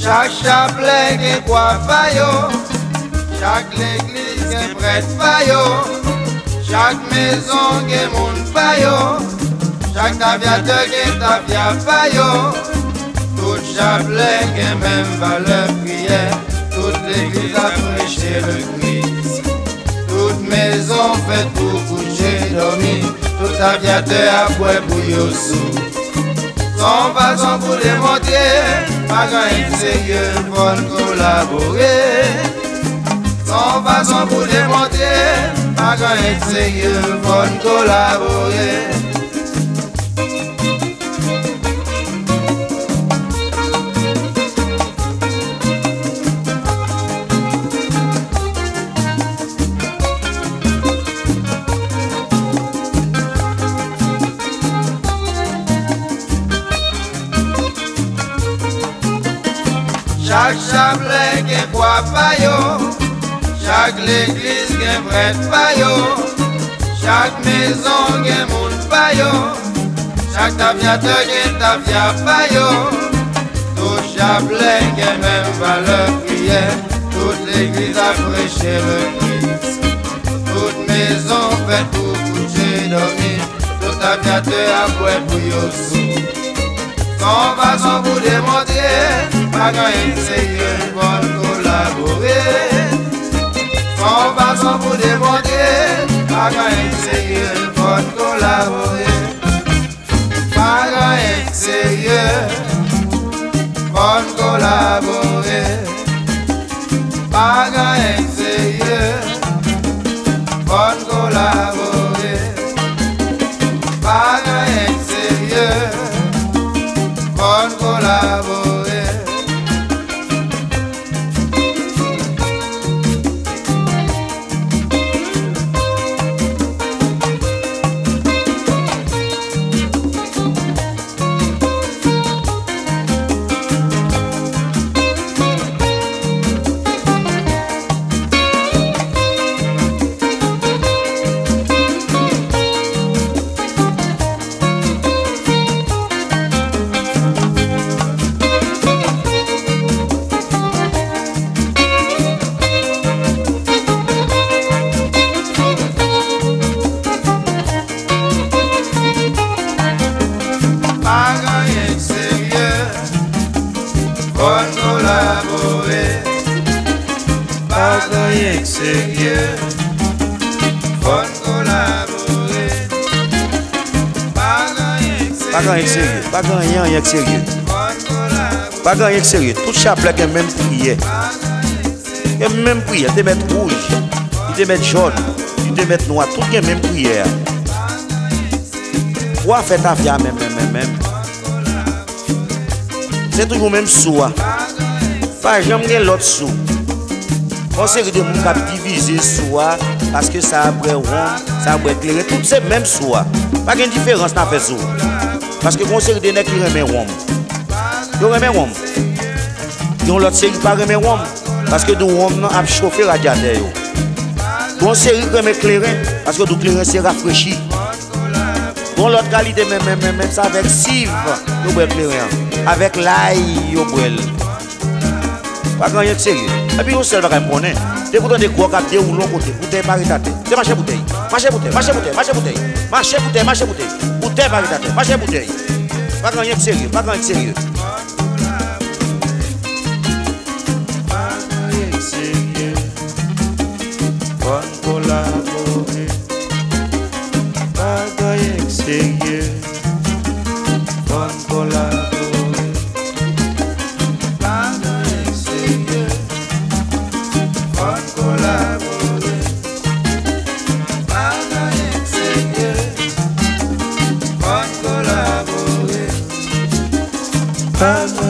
Chaque chapelet qui croit faillot, chaque l'église qui prête faillot, chaque maison qui monte faillot, chaque aviateur qui tavia faillot, tout chapelet qui même valeur prière, toute l'église a prêché le Christ, toute maison fait pour coucher dormir, tout aviateur a boire pour yossou. Sans façon pour démontrer, pas grand sérieux pour collaborer. Sans façon pour démontrer, pas grand sérieux pour collaborer. Chaque chapelet qui croit faillot, chaque l'église qui prête faillot, chaque maison qui monte faillot, chaque aviateur qui tavia faillot, tout chapelet qui même valeur prière, toute l'église a prêché le Christ, toute maison fait pour coucher dormir, tout aviateur a boire pour yossou. Sans façon pour démontrer, pas grand sérieux pour collaborer. Sans façon pour démontrer, pas grand sérieux pour collaborer. Pas grand sérieux pour collaborer. Pas grand sérieux pour collaborer. Pas grand sérieux pour collaborer. Pas grand sérieux, pour collaborer. Pas grand sérieux, pour collaborer. Pas grand sérieux, pas grand rien sérieux. Pas grand sérieux, tout chapelet qui même prière. Qui même prière, ils te mettent rouge, ils te mettent jaune, ils te mettent noir, tout qui même prière. Ou fait ta vie même. C'est toujours même soi. Pas jamais l'autre sou. On sait que des gens qui divisent soi parce que ça a brûlé rond, ça a brûlé éclairé, tout c'est même soi. Pas de différence dans fait sou. Parce que on sait que des gens qui remettent rond. Ils remettent rond. Ils ont l'autre série qui pas remettre rond parce que du rond a chauffé le radiateur. On sait que remettre éclairé parce que du éclairé c'est rafraîchi. Bon l'autre qualité même ça avec cive, yo boire éclairé. Avec l'ail, yo boire. Pas grand rien de sérieux. Et puis on seul va répondre. Dès que vous avez des gros captés ou long côté, bouteille paritate. C'est marché bouteille. Marché bouteille. Bouteille paritate. Marché bouteille. Pas grand rien de sérieux. Pas grand rien de sérieux. Bonne collaborer. Pas grand sérieux. Bonne collaborer. Pas grand sérieux. Bonne collaborer. Pas grand sérieux. Bonne collaborer.